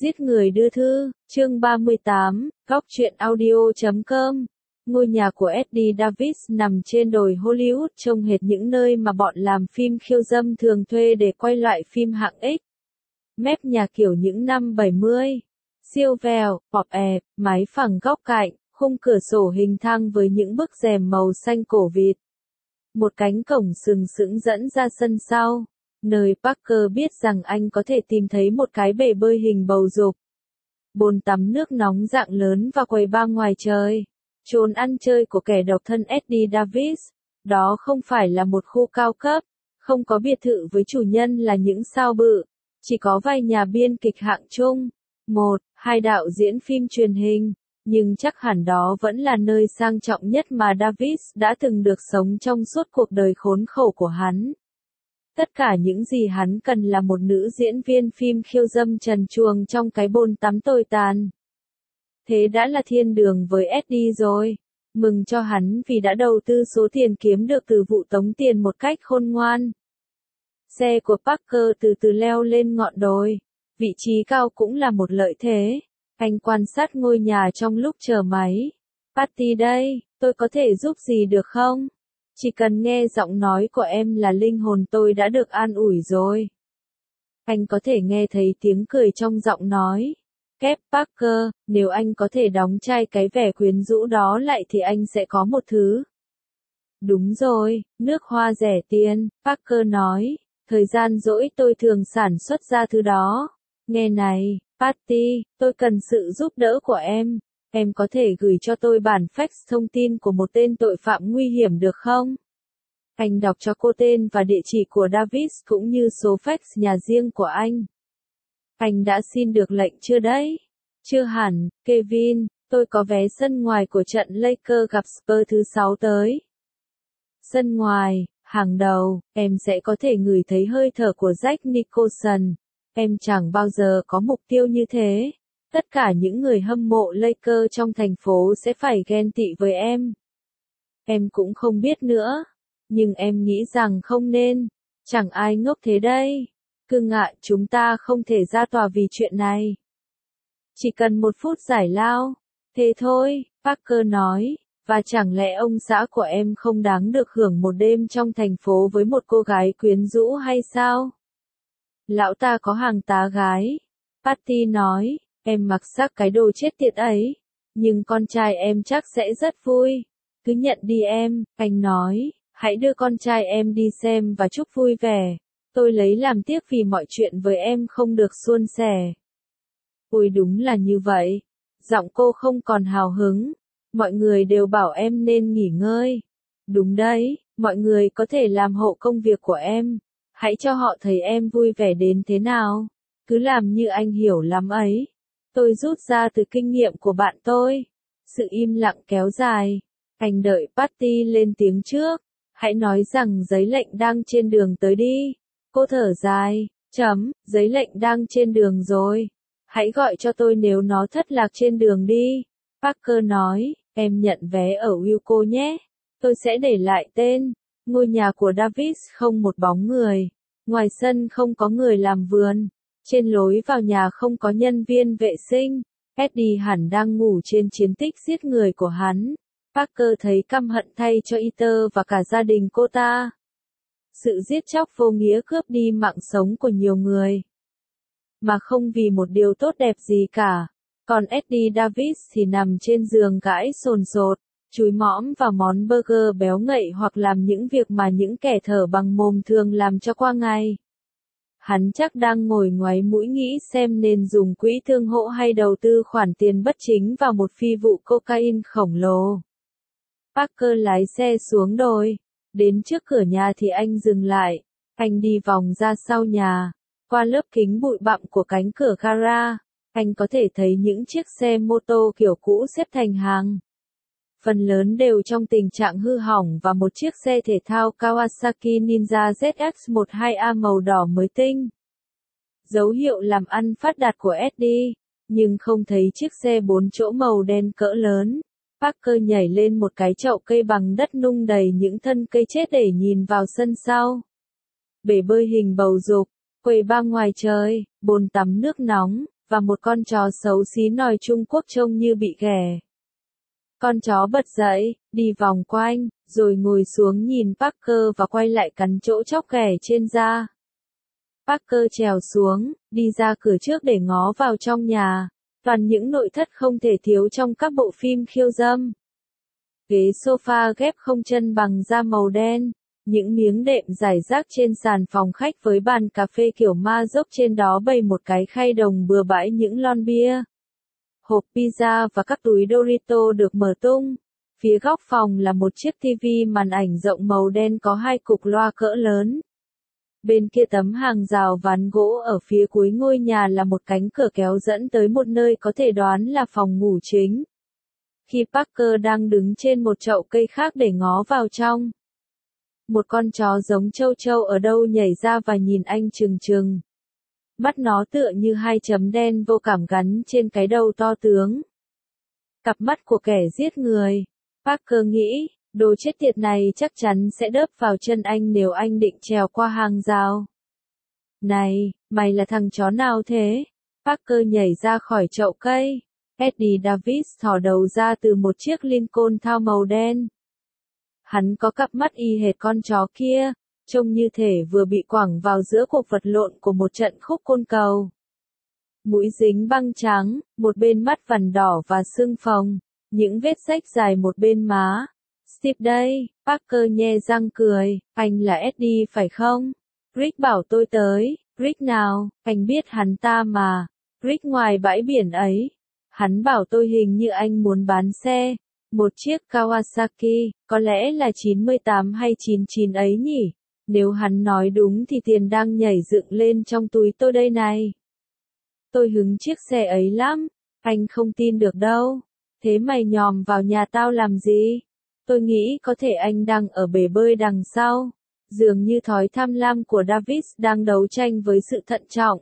Giết người đưa thư, chương 38, góc truyện audio.com. Ngôi nhà của Eddie Davis nằm trên đồi Hollywood, trông hệt những nơi mà bọn làm phim khiêu dâm thường thuê để quay loại phim hạng X. Mép nhà kiểu những năm 70. Siêu vẹo, bọp ẹp, mái phẳng góc cạnh, khung cửa sổ hình thang với những bức rèm màu xanh cổ vịt. Một cánh cổng sừng sững dẫn ra sân sau, nơi Parker biết rằng anh có thể tìm thấy một cái bể bơi hình bầu dục, bồn tắm nước nóng dạng lớn và quầy bar ngoài trời. Chốn ăn chơi của kẻ độc thân Eddie Davis. Đó không phải là một khu cao cấp, không có biệt thự với chủ nhân là những sao bự, chỉ có vài nhà biên kịch hạng trung, hai đạo diễn phim truyền hình, nhưng chắc hẳn đó vẫn là nơi sang trọng nhất mà Davis đã từng được sống trong suốt cuộc đời khốn khổ của hắn. Tất cả những gì hắn cần là một nữ diễn viên phim khiêu dâm trần truồng trong cái bồn tắm tồi tàn. Thế đã là thiên đường với Eddie rồi. Mừng cho hắn vì đã đầu tư số tiền kiếm được từ vụ tống tiền một cách khôn ngoan. Xe của Parker từ từ leo lên ngọn đồi. Vị trí cao cũng là một lợi thế. Anh quan sát ngôi nhà trong lúc chờ máy. Patty đây, tôi có thể giúp gì được không? Chỉ cần nghe giọng nói của em là linh hồn tôi đã được an ủi rồi. Anh có thể nghe thấy tiếng cười trong giọng nói. Kép Parker, nếu anh có thể đóng chai cái vẻ quyến rũ đó lại thì anh sẽ có một thứ. Đúng rồi, nước hoa rẻ tiền, Parker nói. Thời gian rỗi tôi thường sản xuất ra thứ đó. Nghe này, Patty, tôi cần sự giúp đỡ của em. Em có thể gửi cho tôi bản fax thông tin của một tên tội phạm nguy hiểm được không? Anh đọc cho cô tên và địa chỉ của Davis cũng như số fax nhà riêng của anh. Anh đã xin được lệnh chưa đấy? Chưa hẳn, Kevin, tôi có vé sân ngoài của trận Lakers gặp Spurs thứ 6 tới. Sân ngoài, hàng đầu, em sẽ có thể ngửi thấy hơi thở của Jack Nicholson. Em chẳng bao giờ có mục tiêu như thế. Tất cả những người hâm mộ Lakers trong thành phố sẽ phải ghen tị với em. Em cũng không biết nữa. Nhưng em nghĩ rằng không nên. Chẳng ai ngốc thế đây. Cưng ạ, chúng ta không thể ra tòa vì chuyện này. Chỉ cần 1 phút giải lao. Thế thôi, Parker nói. Và chẳng lẽ ông xã của em không đáng được hưởng một đêm trong thành phố với một cô gái quyến rũ hay sao? Lão ta có hàng tá gái. Patty nói. Em mặc xác cái đồ chết tiệt ấy. Nhưng con trai em chắc sẽ rất vui. Cứ nhận đi em, anh nói. Hãy đưa con trai em đi xem và chúc vui vẻ. Tôi lấy làm tiếc vì mọi chuyện với em không được suôn sẻ. Ôi đúng là như vậy. Giọng cô không còn hào hứng. Mọi người đều bảo em nên nghỉ ngơi. Đúng đấy, mọi người có thể làm hộ công việc của em. Hãy cho họ thấy em vui vẻ đến thế nào. Cứ làm như anh hiểu lắm ấy. Tôi rút ra từ kinh nghiệm của bạn tôi. Sự im lặng kéo dài. Anh đợi Patty lên tiếng trước. Hãy nói rằng giấy lệnh đang trên đường tới đi. Cô thở dài. Giấy lệnh đang trên đường rồi. Hãy gọi cho tôi nếu nó thất lạc trên đường đi. Parker nói, em nhận vé ở Wilco nhé. Tôi sẽ để lại tên. Ngôi nhà của Davis không một bóng người. Ngoài sân không có người làm vườn. Trên lối vào nhà không có nhân viên vệ sinh. Eddie hẳn đang ngủ trên chiến tích giết người của hắn. Parker thấy căm hận thay cho Ether và cả gia đình cô ta. Sự giết chóc vô nghĩa cướp đi mạng sống của nhiều người. Mà không vì một điều tốt đẹp gì cả. Còn Eddie Davis thì nằm trên giường gãi sồn sột, chúi mõm vào món burger béo ngậy hoặc làm những việc mà những kẻ thở bằng mồm thường làm cho qua ngày. Hắn chắc đang ngồi ngoáy mũi nghĩ xem nên dùng quỹ thương hộ hay đầu tư khoản tiền bất chính vào một phi vụ cocaine khổng lồ. Parker lái xe xuống đồi. Đến trước cửa nhà thì anh dừng lại. Anh đi vòng ra sau nhà. Qua lớp kính bụi bặm của cánh cửa gara, anh có thể thấy những chiếc xe mô tô kiểu cũ xếp thành hàng. Phần lớn đều trong tình trạng hư hỏng và một chiếc xe thể thao Kawasaki Ninja ZX12A màu đỏ mới tinh. Dấu hiệu làm ăn phát đạt của Eddie, nhưng không thấy chiếc xe 4 chỗ màu đen cỡ lớn. Parker nhảy lên một cái chậu cây bằng đất nung đầy những thân cây chết để nhìn vào sân sau. Bể bơi hình bầu dục, quầy bar ngoài trời, bồn tắm nước nóng, và một con chó xấu xí nòi Trung Quốc trông như bị ghẻ. Con chó bật dậy, đi vòng quanh, rồi ngồi xuống nhìn Parker và quay lại cắn chỗ chóc ghẻ trên da. Parker trèo xuống, đi ra cửa trước để ngó vào trong nhà. Toàn những nội thất không thể thiếu trong các bộ phim khiêu dâm. Ghế sofa ghép không chân bằng da màu đen. Những miếng đệm rải rác trên sàn phòng khách với bàn cà phê kiểu ma dốc trên đó bày một cái khay đồng bừa bãi những lon bia. Hộp pizza và các túi Dorito được mở tung. Phía góc phòng là một chiếc TV màn ảnh rộng màu đen có 2 cục loa cỡ lớn. Bên kia tấm hàng rào ván gỗ ở phía cuối ngôi nhà là một cánh cửa kéo dẫn tới một nơi có thể đoán là phòng ngủ chính. Khi Parker đang đứng trên một chậu cây khác để ngó vào trong, một con chó giống châu châu ở đâu nhảy ra và nhìn anh trừng trừng. Mắt nó tựa như 2 chấm đen vô cảm gắn trên cái đầu to tướng. Cặp mắt của kẻ giết người. Parker nghĩ, đồ chết tiệt này chắc chắn sẽ đớp vào chân anh nếu anh định trèo qua hàng rào. Này, mày là thằng chó nào thế? Parker nhảy ra khỏi chậu cây. Eddie Davis thò đầu ra từ một chiếc Lincoln thao màu đen. Hắn có cặp mắt y hệt con chó kia, trông như thể vừa bị quẳng vào giữa cuộc vật lộn của một trận khúc côn cầu. Mũi dính băng trắng, một bên mắt vằn đỏ và sưng phồng, những vết rách dài một bên má. Steve đây, Parker nhe răng cười, anh là Eddie phải không? Rick bảo tôi tới, Rick nào, anh biết hắn ta mà. Rick ngoài bãi biển ấy. Hắn bảo tôi hình như anh muốn bán xe. Một chiếc Kawasaki, có lẽ là 98 hay 99 ấy nhỉ? Nếu hắn nói đúng thì tiền đang nhảy dựng lên trong túi tôi đây này. Tôi hứng chiếc xe ấy lắm, anh không tin được đâu. Thế mày nhòm vào nhà tao làm gì? Tôi nghĩ có thể anh đang ở bể bơi đằng sau. Dường như thói tham lam của Davis đang đấu tranh với sự thận trọng.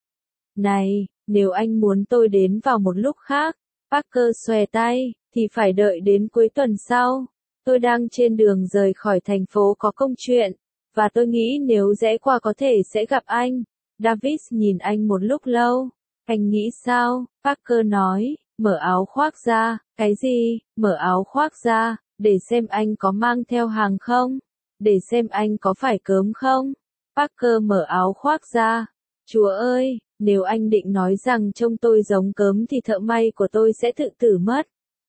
Này, nếu anh muốn tôi đến vào một lúc khác, Parker xòe tay, thì phải đợi đến cuối tuần sau. Tôi đang trên đường rời khỏi thành phố có công chuyện, và tôi nghĩ nếu rẽ qua có thể sẽ gặp anh. Davis nhìn anh một lúc lâu. Anh nghĩ sao? Parker nói, mở áo khoác ra. Cái gì? Mở áo khoác ra, để xem anh có mang theo hàng không? Để xem anh có phải cớm không? Parker mở áo khoác ra. Chúa ơi, nếu anh định nói rằng trông tôi giống cớm thì thợ may của tôi sẽ tự tử mất.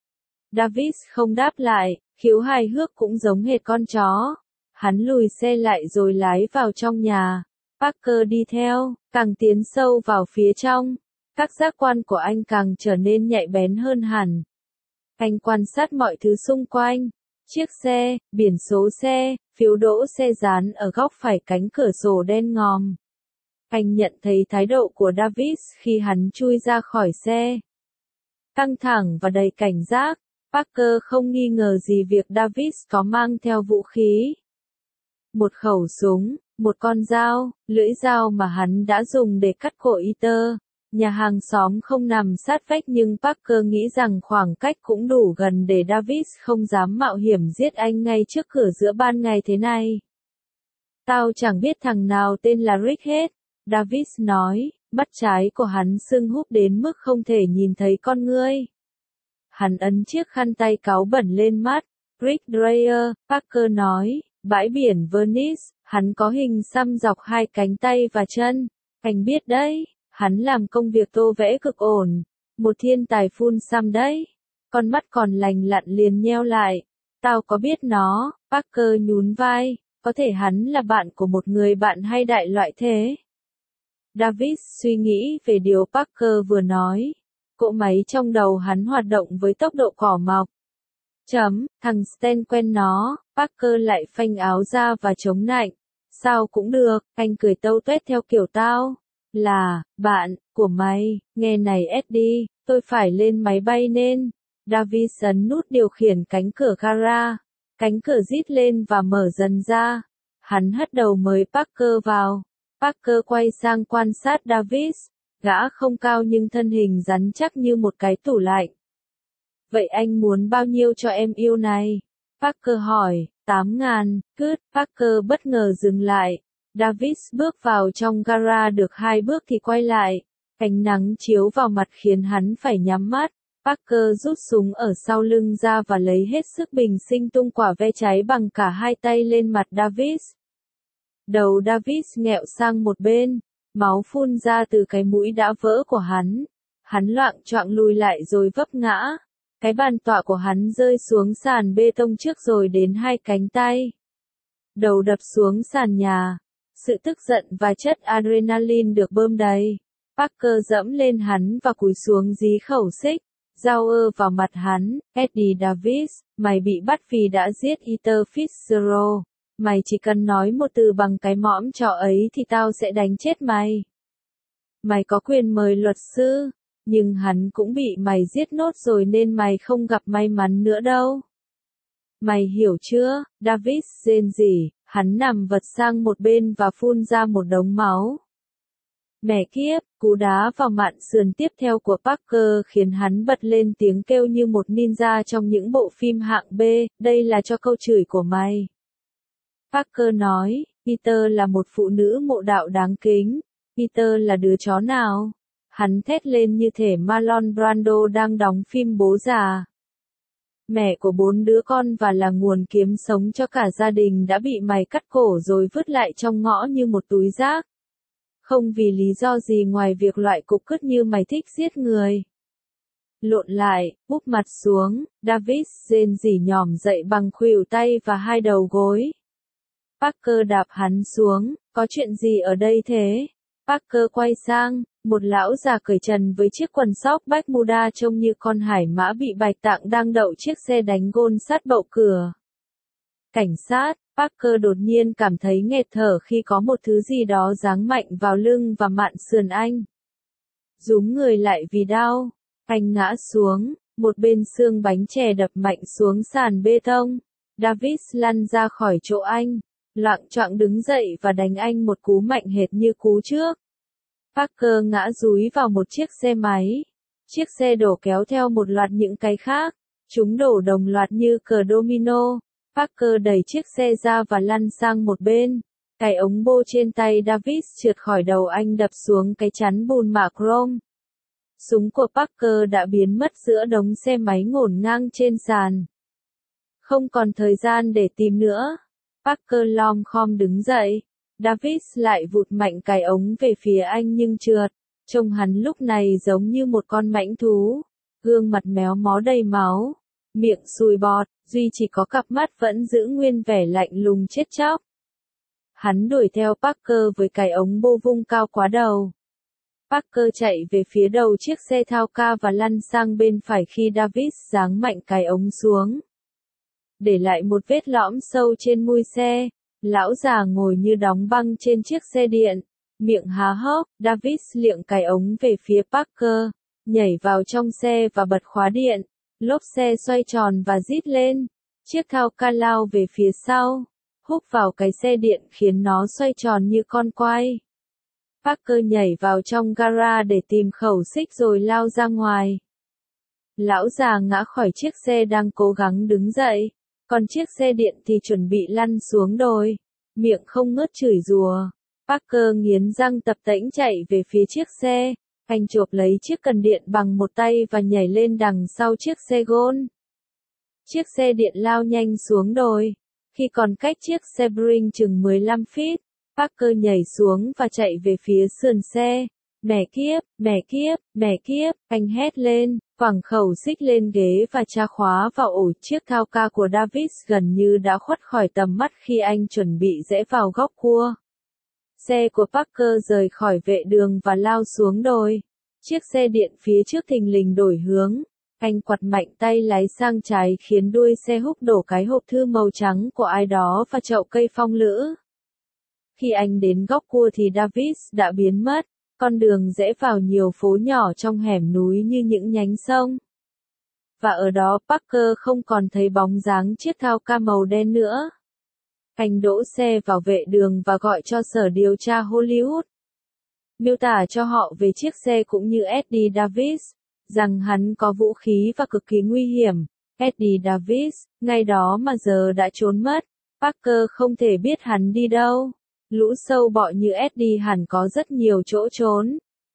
Davis không đáp lại, khiếu hài hước cũng giống hệt con chó. Hắn lùi xe lại rồi lái vào trong nhà. Parker đi theo, càng tiến sâu vào phía trong. Các giác quan của anh càng trở nên nhạy bén hơn hẳn. Anh quan sát mọi thứ xung quanh. Chiếc xe, biển số xe, phiếu đỗ xe dán ở góc phải cánh cửa sổ đen ngòm. Anh nhận thấy thái độ của Davis khi hắn chui ra khỏi xe. Căng thẳng và đầy cảnh giác, Parker không nghi ngờ gì việc Davis có mang theo vũ khí. Một khẩu súng, một con dao, lưỡi dao mà hắn đã dùng để cắt cổ Ether. Nhà hàng xóm không nằm sát vách nhưng Parker nghĩ rằng khoảng cách cũng đủ gần để Davis không dám mạo hiểm giết anh ngay trước cửa giữa ban ngày thế này. Tao chẳng biết thằng nào tên là Rick hết, Davis nói, mắt trái của hắn sưng húp đến mức không thể nhìn thấy con ngươi. Hắn ấn chiếc khăn tay cáu bẩn lên mắt. Rick Dreyer, Parker nói, bãi biển Venice, hắn có hình xăm dọc 2 cánh tay và chân. Anh biết đấy, hắn làm công việc tô vẽ cực ổn. Một thiên tài phun xăm đấy. Con mắt còn lành lặn liền nheo lại. Tao có biết nó, Parker nhún vai, có thể hắn là bạn của một người bạn hay đại loại thế. Davis suy nghĩ về điều Parker vừa nói. Cỗ máy trong đầu hắn hoạt động với tốc độ cỏ mọc. Thằng Stan quen nó, Parker lại phanh áo ra và chống nạnh. Sao cũng được, anh cười tâu tuét theo kiểu tao. Là, bạn, của mày, nghe này Eddie, tôi phải lên máy bay nên. Davis ấn nút điều khiển cánh cửa gara. Cánh cửa rít lên và mở dần ra. Hắn hất đầu mời Parker vào. Parker quay sang quan sát Davis. Gã không cao nhưng thân hình rắn chắc như một cái tủ lạnh. Vậy anh muốn bao nhiêu cho em yêu này? Parker hỏi, 8.000, cướp. Parker bất ngờ dừng lại. Davis bước vào trong gara được 2 bước thì quay lại. Ánh nắng chiếu vào mặt khiến hắn phải nhắm mắt. Parker rút súng ở sau lưng ra và lấy hết sức bình sinh tung quả ve cháy bằng cả hai tay lên mặt Davis. Đầu Davis nghẹo sang một bên, máu phun ra từ cái mũi đã vỡ của hắn. Hắn loạng choạng lùi lại rồi vấp ngã. Cái bàn tọa của hắn rơi xuống sàn bê tông trước rồi đến hai cánh tay. Đầu đập xuống sàn nhà. Sự tức giận và chất adrenaline được bơm đầy. Parker dẫm lên hắn và cúi xuống dí khẩu xích. Dao vào mặt hắn. Eddie Davis, mày bị bắt vì đã giết Peter Fitzgerald. Mày chỉ cần nói một từ bằng cái mõm chó ấy thì tao sẽ đánh chết mày. Mày có quyền mời luật sư, nhưng hắn cũng bị mày giết nốt rồi nên mày không gặp may mắn nữa đâu. Mày hiểu chưa? Davis rên rỉ, hắn nằm vật sang một bên và phun ra một đống máu. Mẹ kiếp, cú đá vào mạn sườn tiếp theo của Parker khiến hắn bật lên tiếng kêu như một ninja trong những bộ phim hạng B, đây là cho câu chửi của mày. Parker nói, Peter là một phụ nữ mộ đạo đáng kính. Peter là đứa chó nào? Hắn thét lên như thể Marlon Brando đang đóng phim bố già. Mẹ của 4 đứa con và là nguồn kiếm sống cho cả gia đình đã bị mày cắt cổ rồi vứt lại trong ngõ như một túi rác. Không vì lý do gì ngoài việc loại cục cứt như mày thích giết người. Lộn lại, úp mặt xuống, Davis rên rỉ nhỏm dậy bằng khuỷu tay và hai đầu gối. Parker đạp hắn xuống, có chuyện gì ở đây thế? Parker quay sang, một lão già cởi trần với chiếc quần sóc Bermuda trông như con hải mã bị bạch tạng đang đậu chiếc xe đánh gôn sát bậu cửa. Cảnh sát, Parker đột nhiên cảm thấy nghẹt thở khi có một thứ gì đó giáng mạnh vào lưng và mạn sườn anh. Rúm người lại vì đau, anh ngã xuống, một bên xương bánh chè đập mạnh xuống sàn bê tông. Davis lăn ra khỏi chỗ anh, loạng choạng đứng dậy và đánh anh một cú mạnh hệt như cú trước. Parker ngã dúi vào một chiếc xe máy. Chiếc xe đổ kéo theo một loạt những cái khác. Chúng đổ đồng loạt như cờ domino. Parker đẩy chiếc xe ra và lăn sang một bên. Cái ống bô trên tay Davis trượt khỏi đầu anh đập xuống cái chắn bùn mạ chrome. Súng của Parker đã biến mất giữa đống xe máy ngổn ngang trên sàn. Không còn thời gian để tìm nữa. Parker lom khom đứng dậy. Davis lại vụt mạnh cái ống về phía anh nhưng trượt. Trông hắn lúc này giống như một con mãnh thú. Gương mặt méo mó đầy máu. Miệng sùi bọt, duy chỉ có cặp mắt vẫn giữ nguyên vẻ lạnh lùng chết chóc. Hắn đuổi theo Parker với cái ống bô vung cao quá đầu. Parker chạy về phía đầu chiếc xe thao ca và lăn sang bên phải khi Davis giáng mạnh cái ống xuống. Để lại một vết lõm sâu trên mui xe. Lão già ngồi như đóng băng trên chiếc xe điện, miệng há hốc. Davis liệng cái ống về phía Parker, nhảy vào trong xe và bật khóa điện. Lốp xe xoay tròn và rít lên. Chiếc thao ca lao về phía sau, húc vào cái xe điện khiến nó xoay tròn như con quay. Parker nhảy vào trong gara để tìm khẩu xích rồi lao ra ngoài. Lão già ngã khỏi chiếc xe đang cố gắng đứng dậy. Còn chiếc xe điện thì chuẩn bị lăn xuống đồi. Miệng không ngớt chửi rủa. Parker nghiến răng tập tễnh chạy về phía chiếc xe. Anh chộp lấy chiếc cần điện bằng một tay và nhảy lên đằng sau chiếc xe gôn. Chiếc xe điện lao nhanh xuống đồi. Khi còn cách chiếc xe Bring chừng 15 feet, Parker nhảy xuống và chạy về phía sườn xe. Mẹ kiếp, mẹ kiếp, mẹ kiếp, anh hét lên, quẳng khẩu xích lên ghế và tra khóa vào ổ. Chiếc thao ca của Davis gần như đã khuất khỏi tầm mắt khi anh chuẩn bị rẽ vào góc cua. Xe của Parker rời khỏi vệ đường và lao xuống đồi. Chiếc xe điện phía trước thình lình đổi hướng. Anh quặt mạnh tay lái sang trái khiến đuôi xe húc đổ cái hộp thư màu trắng của ai đó và chậu cây phong lữ. Khi anh đến góc cua thì Davis đã biến mất. Con đường rẽ vào nhiều phố nhỏ trong hẻm núi như những nhánh sông. Và ở đó Parker không còn thấy bóng dáng chiếc thao ca màu đen nữa. Anh đỗ xe vào vệ đường và gọi cho sở điều tra Hollywood. Miêu tả cho họ về chiếc xe cũng như Eddie Davis, rằng hắn có vũ khí và cực kỳ nguy hiểm. Eddie Davis, ngày đó mà giờ đã trốn mất. Parker không thể biết hắn đi đâu. Lũ sâu bọ như Eddie hẳn có rất nhiều chỗ trốn.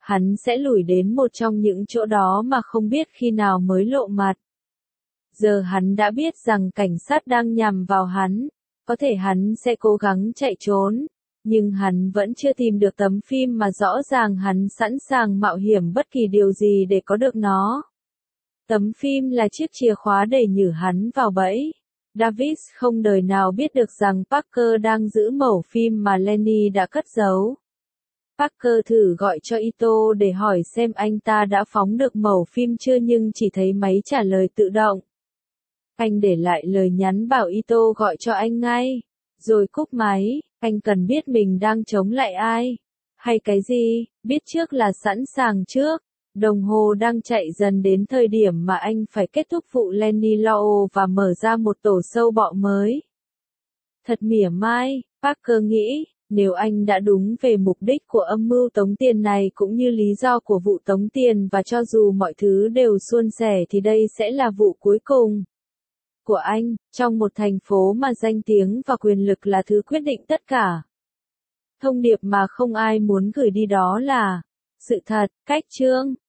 hắn sẽ lủi đến một trong những chỗ đó mà không biết khi nào mới lộ mặt. Giờ hắn đã biết rằng cảnh sát đang nhằm vào hắn, có thể hắn sẽ cố gắng chạy trốn, nhưng hắn vẫn chưa tìm được tấm phim mà rõ ràng hắn sẵn sàng mạo hiểm bất kỳ điều gì để có được nó. Tấm phim là chiếc chìa khóa để nhử hắn vào bẫy. Davis không đời nào biết được rằng Parker đang giữ mẩu phim mà Lenny đã cất giấu. Parker thử gọi cho Ito để hỏi xem anh ta đã phóng được mẩu phim chưa nhưng chỉ thấy máy trả lời tự động. Anh để lại lời nhắn bảo Ito gọi cho anh ngay, rồi cúp máy. Anh cần biết mình đang chống lại ai, hay cái gì, biết trước là sẵn sàng trước. Đồng hồ đang chạy dần đến thời điểm mà anh phải kết thúc vụ Lenny Law và mở ra một tổ sâu bọ mới. Thật mỉa mai, Parker nghĩ, nếu anh đã đúng về mục đích của âm mưu tống tiền này cũng như lý do của vụ tống tiền và cho dù mọi thứ đều suôn sẻ thì đây sẽ là vụ cuối cùng của anh, trong một thành phố mà danh tiếng và quyền lực là thứ quyết định tất cả. Thông điệp mà không ai muốn gửi đi đó là sự thật, cách chương.